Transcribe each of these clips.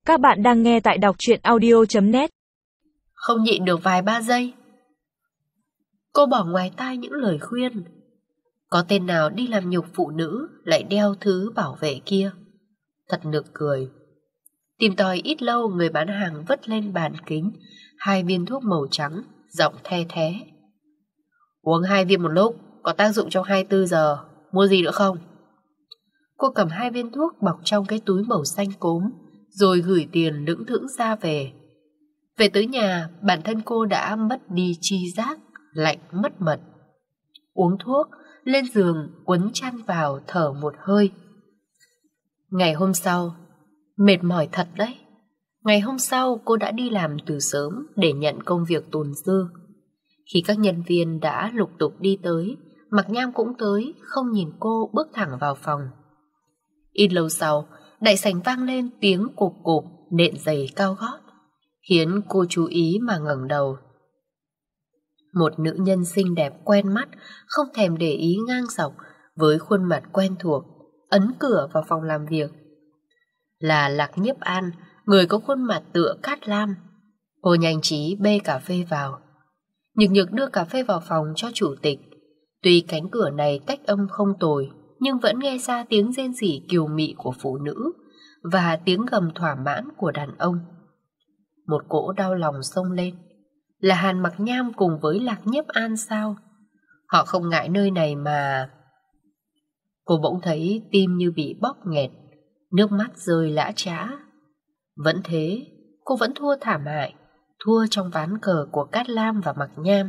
Các bạn đang nghe tại đọc truyện audio.net. Không nhịn được vài ba giây, cô bỏ ngoài tai những lời khuyên. Có tên nào đi làm nhục phụ nữ lại đeo thứ bảo vệ kia? Thật nực cười. Tìm tòi ít lâu, người bán hàng vứt lên bàn kính 2 viên thuốc màu trắng, giọng the thé: uống 2 viên một lúc, có tác dụng trong 24 giờ. Mua gì nữa không? Cô cầm 2 viên thuốc bọc trong cái túi màu xanh cốm, rồi gửi tiền lững thững ra về. Về tới nhà, bản thân cô đã mất đi tri giác, lạnh mất mật. Uống thuốc, lên giường quấn chăn vào thở một hơi. Ngày hôm sau, mệt mỏi thật đấy. Ngày hôm sau cô đã đi làm từ sớm để nhận công việc tồn dư. Khi các nhân viên đã lục tục đi tới, Mạc Nham cũng tới, không nhìn cô bước thẳng vào phòng. Ít lâu sau, đại sảnh vang lên tiếng cộp cộp nện giày cao gót, khiến cô chú ý mà ngẩng đầu. Một nữ nhân xinh đẹp quen mắt, không thèm để ý ngang dọc, với khuôn mặt quen thuộc, ấn cửa vào phòng làm việc. Là Lạc Nhiếp An, người có khuôn mặt tựa Cát Lam. Cô nhanh trí bê cà phê vào. Nhược Nhược đưa cà phê vào phòng cho chủ tịch. Tuy cánh cửa này cách âm không tồi, nhưng vẫn nghe ra tiếng rên rỉ kiều mị của phụ nữ và tiếng gầm thỏa mãn của đàn ông. Một cỗ đau lòng xông lên. Là Hàn Mặc Nham cùng với Lạc Nhiếp An sao? Họ không ngại nơi này mà... Cô bỗng thấy tim như bị bóp nghẹt, nước mắt rơi lã chã. Vẫn thế, cô vẫn thua thảm hại, thua trong ván cờ của Cát Lam và Mặc Nham.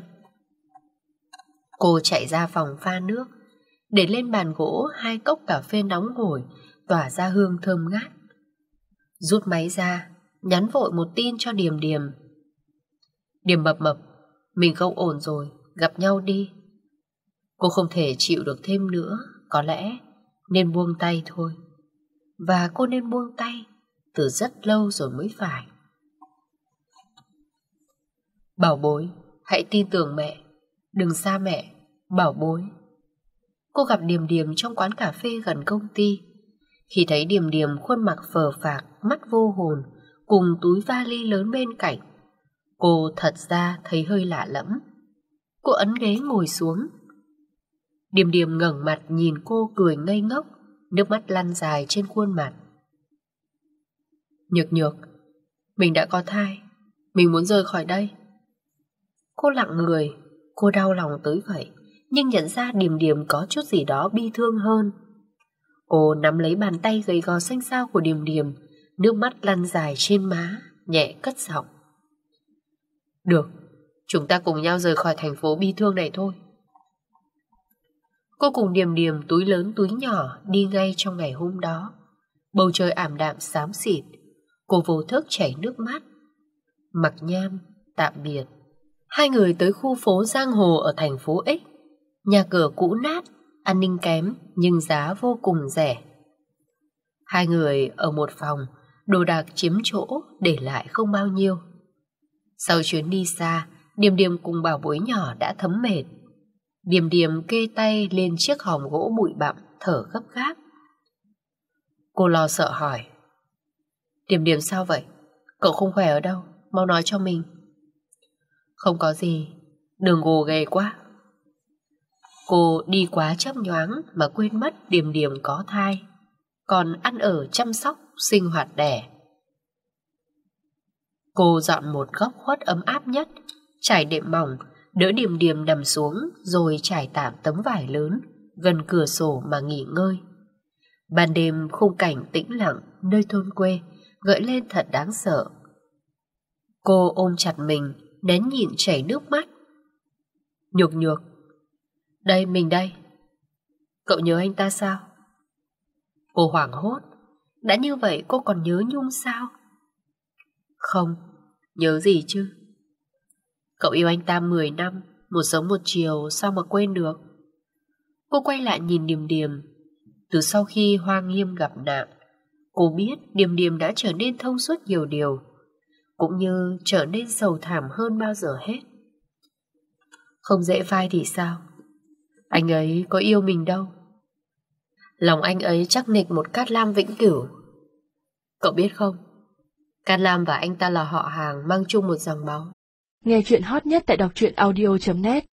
Cô chạy ra phòng pha nước, để lên bàn gỗ 2 cốc cà phê nóng hổi, tỏa ra hương thơm ngát. Rút máy ra, nhắn vội một tin cho Điềm Điềm. Điềm mập mập, mình không ổn rồi, gặp nhau đi. Cô không thể chịu được thêm nữa, có lẽ nên buông tay thôi. Và cô nên buông tay từ rất lâu rồi mới phải. Bảo bối, hãy tin tưởng mẹ, đừng xa mẹ, bảo bối. Cô gặp Điềm Điềm trong quán cà phê gần công ty. Khi thấy Điềm Điềm khuôn mặt phờ phạc, mắt vô hồn, cùng túi vali lớn bên cạnh, cô thật ra thấy hơi lạ lẫm. Cô ấn ghế ngồi xuống. Điềm Điềm ngẩng mặt nhìn cô cười ngây ngốc, nước mắt lăn dài trên khuôn mặt. Nhược Nhược, mình đã có thai, mình muốn rời khỏi đây. Cô lặng người, cô đau lòng tới vậy, nhưng nhận ra Điềm Điềm có chút gì đó bi thương hơn. Cô nắm lấy bàn tay gầy gò xanh xao của Điềm Điềm, nước mắt lăn dài trên má, nhẹ cất giọng. Được, chúng ta cùng nhau rời khỏi thành phố bi thương này thôi. Cô cùng Điềm Điềm túi lớn túi nhỏ đi ngay trong ngày hôm đó. Bầu trời ảm đạm xám xịt, cô vô thức chảy nước mắt. Mặc Nham, tạm biệt. Hai người tới khu phố giang hồ ở thành phố X. Nhà cửa cũ nát, an ninh kém nhưng giá vô cùng rẻ. Hai người ở một phòng, đồ đạc chiếm chỗ, để lại không bao nhiêu. Sau chuyến đi xa, Điềm Điềm cùng bảo bối nhỏ đã thấm mệt. Điềm Điềm kê tay lên chiếc hòm gỗ bụi bặm, thở gấp gáp. Cô lo sợ hỏi: Điềm Điềm sao vậy? Cậu không khỏe ở đâu? Mau nói cho mình. Không có gì, đừng gồ ghề quá. Cô đi quá chớp nhoáng mà quên mất Điềm Điềm có thai, còn ăn ở chăm sóc sinh hoạt đẻ. Cô dọn một góc khuất ấm áp nhất, trải đệm mỏng, đỡ Điềm Điềm nằm xuống, rồi trải tạm tấm vải lớn gần cửa sổ mà nghỉ ngơi. Ban đêm khung cảnh tĩnh lặng nơi thôn quê gợi lên thật đáng sợ. Cô ôm chặt mình, nén nhịn chảy nước mắt. Nhược Nhược, đây mình đây. Cậu nhớ anh ta sao? Cô hoảng hốt. Đã như vậy cô còn nhớ Nhung sao? Không, nhớ gì chứ. Cậu yêu anh ta 10 năm, một sớm một chiều, sao mà quên được. Cô quay lại nhìn Điềm Điềm. Từ sau khi Hoa Nghiêm gặp nạn, cô biết Điềm Điềm đã trở nên thông suốt nhiều điều, cũng như trở nên sầu thảm hơn bao giờ hết. Không dễ phai thì sao? Anh ấy có yêu mình đâu. Lòng anh ấy chắc nịch một Cát Lam vĩnh cửu. Cậu biết không, Can Lam và anh ta là họ hàng mang chung một dòng máu. Nghe chuyện hot nhất tại đọc truyện audio.net